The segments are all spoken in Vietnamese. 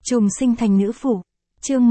Trùng sinh thành nữ phụ. Chương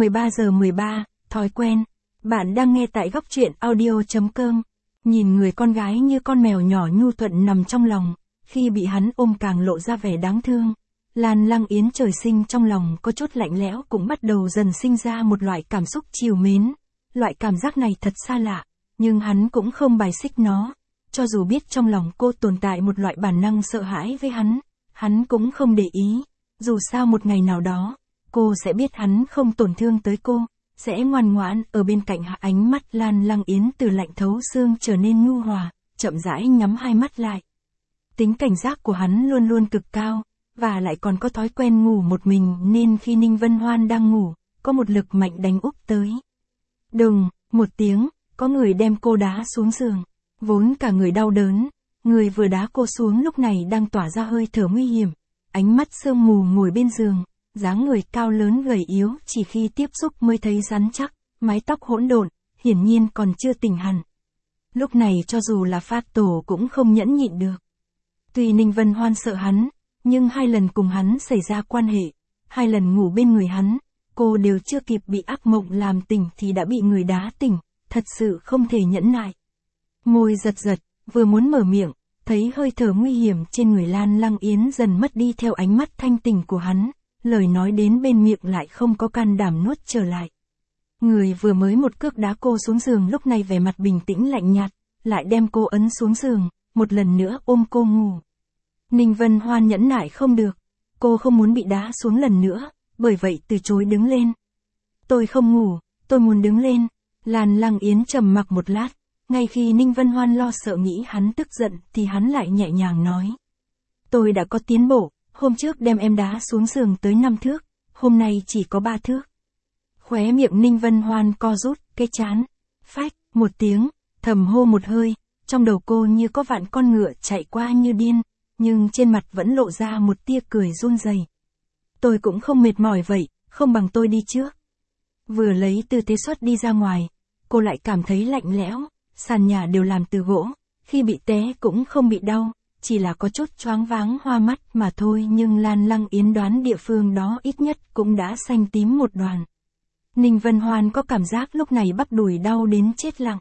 13 thói quen. Bạn đang nghe tại góc truyện audio.com. Nhìn người con gái như con mèo nhỏ nhu thuận nằm trong lòng, khi bị hắn ôm càng lộ ra vẻ đáng thương. Lan Lăng Yến trời sinh trong lòng có chút lạnh lẽo cũng bắt đầu dần sinh ra một loại cảm xúc trìu mến. Loại cảm giác này thật xa lạ, nhưng hắn cũng không bài xích nó. Cho dù biết trong lòng cô tồn tại một loại bản năng sợ hãi với hắn cũng không để ý. Dù sao một ngày nào đó, cô sẽ biết hắn không tổn thương tới cô, sẽ ngoan ngoãn ở bên cạnh. Ánh mắt Lan Lăng Yến từ lạnh thấu xương trở nên nhu hòa, chậm rãi nhắm hai mắt lại. Tính cảnh giác của hắn luôn luôn cực cao, và lại còn có thói quen ngủ một mình nên khi Ninh Vân Hoan đang ngủ, có một lực mạnh đánh úp tới. Đùng, một tiếng, có người đem cô đá xuống giường. Vốn cả người đau đớn, người vừa đá cô xuống lúc này đang tỏa ra hơi thở nguy hiểm. Ánh mắt sương mù ngồi bên giường, dáng người cao lớn gầy yếu chỉ khi tiếp xúc mới thấy rắn chắc, mái tóc hỗn độn, hiển nhiên còn chưa tỉnh hẳn. Lúc này cho dù là Phác Tổ cũng không nhẫn nhịn được. Tuy Ninh Vân Hoan sợ hắn, nhưng 2 lần cùng hắn xảy ra quan hệ, 2 lần ngủ bên người hắn, cô đều chưa kịp bị ác mộng làm tỉnh thì đã bị người đá tỉnh, thật sự không thể nhẫn nại. Môi giật giật, vừa muốn mở miệng, thấy hơi thở nguy hiểm trên người Lan Lăng Yến dần mất đi theo ánh mắt thanh tỉnh của hắn, lời nói đến bên miệng lại không có can đảm nuốt trở lại. Người vừa mới một cước đá cô xuống giường lúc này vẻ mặt bình tĩnh lạnh nhạt, lại đem cô ấn xuống giường, một lần nữa ôm cô ngủ. Ninh Vân Hoan nhẫn nại không được, cô không muốn bị đá xuống lần nữa, bởi vậy từ chối đứng lên. Tôi không ngủ, tôi muốn đứng lên. Lan Lăng Yến trầm mặc một lát, ngay khi Ninh Vân Hoan lo sợ nghĩ hắn tức giận thì hắn lại nhẹ nhàng nói. Tôi đã có tiến bộ, hôm trước đem em đá xuống giường tới 5 thước, hôm nay chỉ có 3 thước. Khóe miệng Ninh Vân Hoan co rút, cái chán. Phách, một tiếng, thầm hô một hơi, trong đầu cô như có vạn con ngựa chạy qua như điên, nhưng trên mặt vẫn lộ ra một tia cười run rẩy. Tôi cũng không mệt mỏi vậy, không bằng tôi đi trước. Vừa lấy tư thế xuất đi ra ngoài, cô lại cảm thấy lạnh lẽo, sàn nhà đều làm từ gỗ, khi bị té cũng không bị đau, chỉ là có chút choáng váng hoa mắt mà thôi, nhưng Lan Lăng Yến đoán địa phương đó ít nhất cũng đã xanh tím một đoàn. Ninh Vân Hoan có cảm giác lúc này bắp đùi đau đến chết lặng.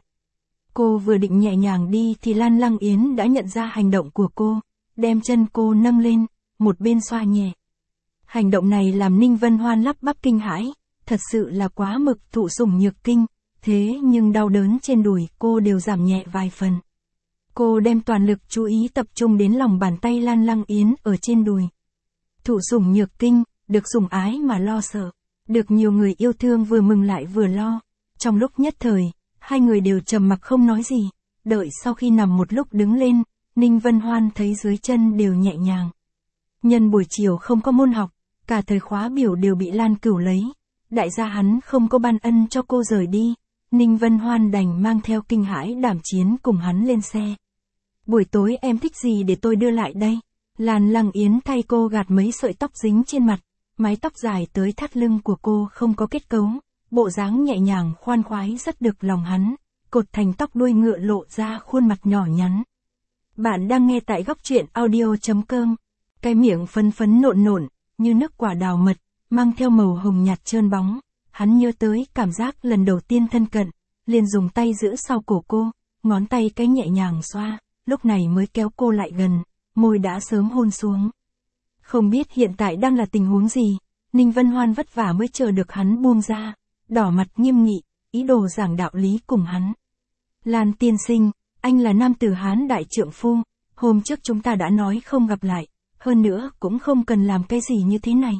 Cô vừa định nhẹ nhàng đi thì Lan Lăng Yến đã nhận ra hành động của cô, đem chân cô nâng lên, một bên xoa nhẹ. Hành động này làm Ninh Vân Hoan lắp bắp kinh hãi, thật sự là quá mực thụ sủng nhược kinh, thế nhưng đau đớn trên đùi cô đều giảm nhẹ vài phần. Cô đem toàn lực chú ý tập trung đến lòng bàn tay Lan Lăng Yến ở trên đùi. Thụ sủng nhược kinh, được sủng ái mà lo sợ, được nhiều người yêu thương vừa mừng lại vừa lo. Trong lúc nhất thời, 2 người đều trầm mặc không nói gì, đợi sau khi nằm một lúc đứng lên, Ninh Vân Hoan thấy dưới chân đều nhẹ nhàng. Nhân buổi chiều không có môn học, cả thời khóa biểu đều bị Lan Cửu lấy. Đại gia hắn không có ban ân cho cô rời đi, Ninh Vân Hoan đành mang theo kinh hãi đảm chiến cùng hắn lên xe. Buổi tối em thích gì để tôi đưa lại đây? Lan Lăng Yến thay cô gạt mấy sợi tóc dính trên mặt, mái tóc dài tới thắt lưng của cô không có kết cấu, bộ dáng nhẹ nhàng khoan khoái rất được lòng hắn, cột thành tóc đuôi ngựa lộ ra khuôn mặt nhỏ nhắn. Bạn đang nghe tại góc truyện audio.com. Cái miệng phấn phấn nộn nộn, như nước quả đào mật, mang theo màu hồng nhạt trơn bóng. Hắn nhớ tới cảm giác lần đầu tiên thân cận, liền dùng tay giữ sau cổ cô, ngón tay cái nhẹ nhàng xoa, lúc này mới kéo cô lại gần, môi đã sớm hôn xuống. Không biết hiện tại đang là tình huống gì, Ninh Vân Hoan vất vả mới chờ được hắn buông ra, đỏ mặt nghiêm nghị, ý đồ giảng đạo lý cùng hắn. Lan tiên sinh, anh là nam tử Hán đại trượng phu, hôm trước chúng ta đã nói không gặp lại, hơn nữa cũng không cần làm cái gì như thế này.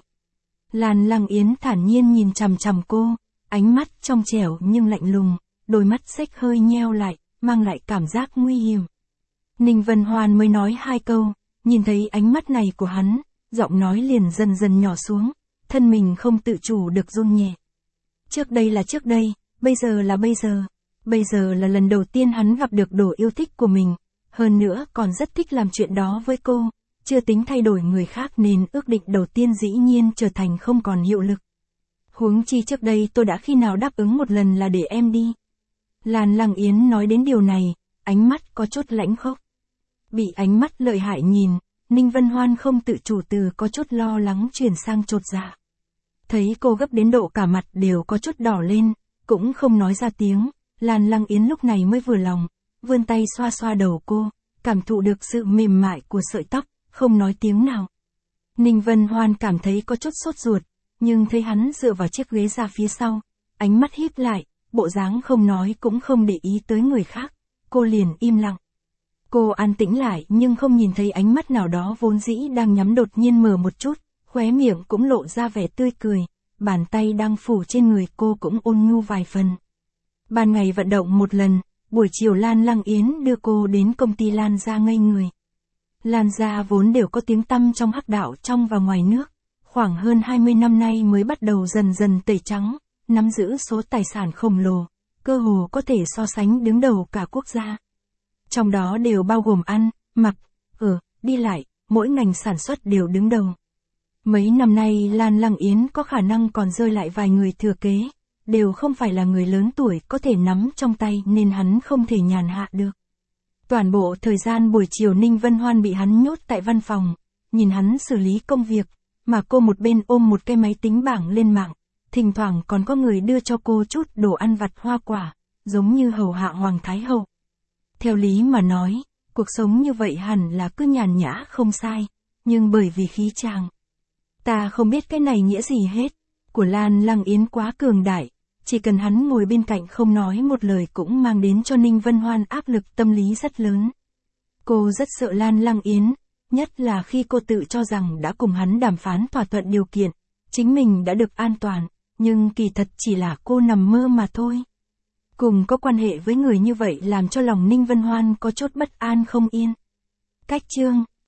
Lan Lăng Yến thản nhiên nhìn chằm chằm cô, ánh mắt trong trẻo nhưng lạnh lùng, đôi mắt xếch hơi nheo lại, mang lại cảm giác nguy hiểm. Ninh Vân Hoan mới nói 2 câu, nhìn thấy ánh mắt này của hắn, giọng nói liền dần dần nhỏ xuống, thân mình không tự chủ được run nhẹ. Trước đây là trước đây, bây giờ là bây giờ. Bây giờ là lần đầu tiên hắn gặp được đồ yêu thích của mình, hơn nữa còn rất thích làm chuyện đó với cô, chưa tính thay đổi người khác nên ước định đầu tiên dĩ nhiên trở thành không còn hiệu lực. Huống chi trước đây tôi đã khi nào đáp ứng một lần là để em đi. Lan Lăng Yến nói đến điều này, ánh mắt có chút lãnh khốc. Bị ánh mắt lợi hại nhìn, Ninh Vân Hoan không tự chủ từ có chút lo lắng chuyển sang chột dạ. Thấy cô gấp đến độ cả mặt đều có chút đỏ lên, cũng không nói ra tiếng, Lan Lăng Yến lúc này mới vừa lòng, vươn tay xoa xoa đầu cô, cảm thụ được sự mềm mại của sợi tóc, không nói tiếng nào. Ninh Vân Hoan cảm thấy có chút sốt ruột, nhưng thấy hắn dựa vào chiếc ghế ra phía sau, ánh mắt híp lại, bộ dáng không nói cũng không để ý tới người khác, cô liền im lặng. Cô an tĩnh lại nhưng không nhìn thấy ánh mắt nào đó vốn dĩ đang nhắm đột nhiên mở một chút, khóe miệng cũng lộ ra vẻ tươi cười, bàn tay đang phủ trên người cô cũng ôn nhu vài phần. Ban ngày vận động một lần, buổi chiều Lan Lăng Yến đưa cô đến công ty Lan gia ngây người. Lan gia vốn đều có tiếng tăm trong hắc đạo trong và ngoài nước, khoảng hơn 20 năm nay mới bắt đầu dần dần tẩy trắng, nắm giữ số tài sản khổng lồ, cơ hồ có thể so sánh đứng đầu cả quốc gia. Trong đó đều bao gồm ăn, mặc, ở, đi lại, mỗi ngành sản xuất đều đứng đầu. Mấy năm nay Lan Lăng Yến có khả năng còn rơi lại vài người thừa kế, đều không phải là người lớn tuổi có thể nắm trong tay nên hắn không thể nhàn hạ được. Toàn bộ thời gian buổi chiều Ninh Vân Hoan bị hắn nhốt tại văn phòng, nhìn hắn xử lý công việc, mà cô một bên ôm một cái máy tính bảng lên mạng, thỉnh thoảng còn có người đưa cho cô chút đồ ăn vặt hoa quả, giống như hầu hạ Hoàng Thái Hậu. Theo lý mà nói, cuộc sống như vậy hẳn là cứ nhàn nhã không sai, nhưng bởi vì khí chàng. Ta không biết cái này nghĩa gì hết, của Lan Lăng Yến quá cường đại, chỉ cần hắn ngồi bên cạnh không nói một lời cũng mang đến cho Ninh Vân Hoan áp lực tâm lý rất lớn. Cô rất sợ Lan Lăng Yến, nhất là khi cô tự cho rằng đã cùng hắn đàm phán thỏa thuận điều kiện, chính mình đã được an toàn, nhưng kỳ thật chỉ là cô nằm mơ mà thôi. Cùng có quan hệ với người như vậy làm cho lòng Ninh Vân Hoan có chút bất an không yên. Cách chương